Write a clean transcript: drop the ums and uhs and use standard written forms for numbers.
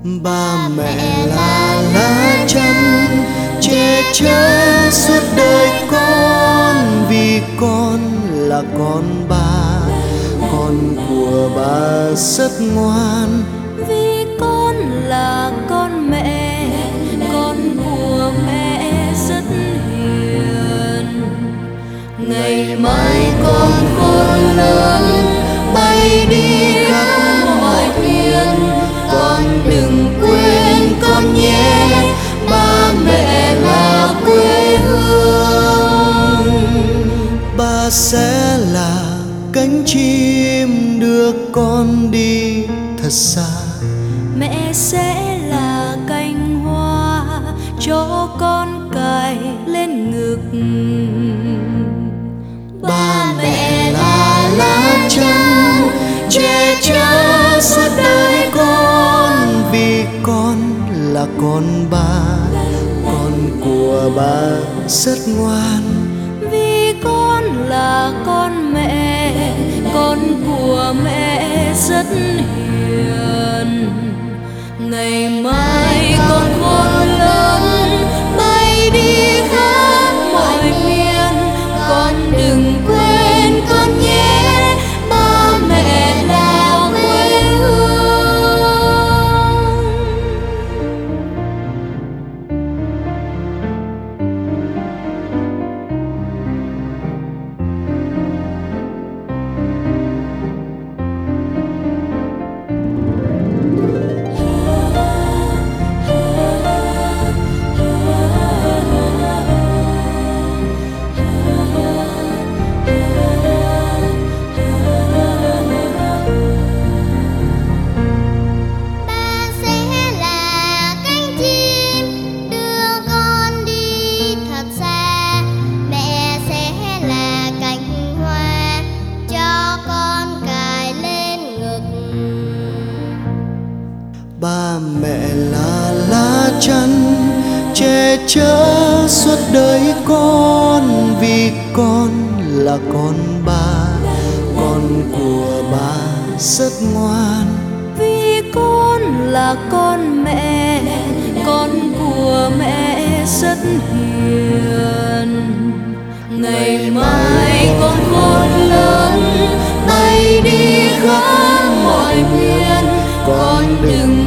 Ba mẹ là lá chắn che chở suốt đời con, vì con là con bà, con của bà rất ngoan. Vì con là con mẹ, con của mẹ rất hiền. Ngày mai con khôn lớn bay đi khắp mọi miền, con đừng quên con nhé, ba mẹ là quê hương. Ba sẽ là cánh chim đưa con đi thật xa, Mẹ sẽ là cành hoa cho con cài lên ngực. ba mẹ là lá chắn che chở suốt đời con, vì con là con bà, con của bà rất ngoan. Vì con là con mẹ, con của mẹ rất hiền. Ngày mai con khôn lớn bay đi khắp mọi miền, con đừng quên con nhé, ba mẹ là quê hương. Ba mẹ là lá chắn che chở suốt đời con, vì con là con bà, con của bà rất ngoan. Vì con là con mẹ, con của mẹ rất hiền. Ngày mai con khôn lớn bay đi khắp mọi miền, con đừng